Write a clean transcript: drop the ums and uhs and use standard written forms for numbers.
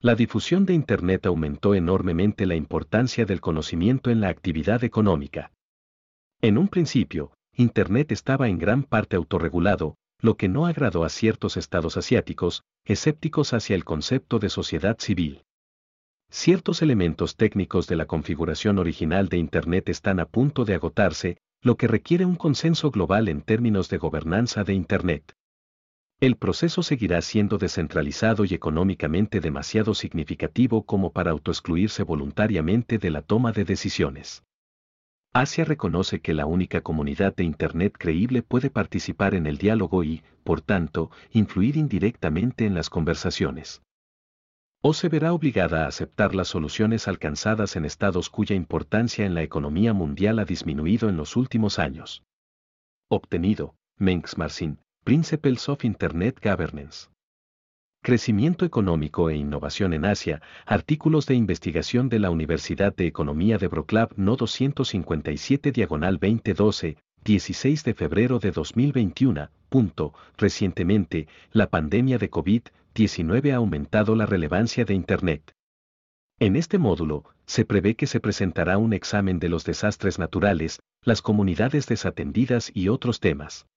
La difusión de Internet aumentó enormemente la importancia del conocimiento en la actividad económica. En un principio, Internet estaba en gran parte autorregulado, lo que no agradó a ciertos estados asiáticos, escépticos hacia el concepto de sociedad civil. Ciertos elementos técnicos de la configuración original de Internet están a punto de agotarse, lo que requiere un consenso global en términos de gobernanza de Internet. El proceso seguirá siendo descentralizado y económicamente demasiado significativo como para autoexcluirse voluntariamente de la toma de decisiones. Asia reconoce que la única comunidad de Internet creíble puede participar en el diálogo y, por tanto, influir indirectamente en las conversaciones. O se verá obligada a aceptar las soluciones alcanzadas en estados cuya importancia en la economía mundial ha disminuido en los últimos años. Obtenido, Mengs Marcin, Principles of Internet Governance. Crecimiento económico e innovación en Asia, artículos de investigación de la Universidad de Economía de Wrocław No 257-2012, 16 de febrero de 2021. Recientemente, la pandemia de COVID-19 ha aumentado la relevancia de Internet. En este módulo, se prevé que se presentará un examen de los desastres naturales, las comunidades desatendidas y otros temas.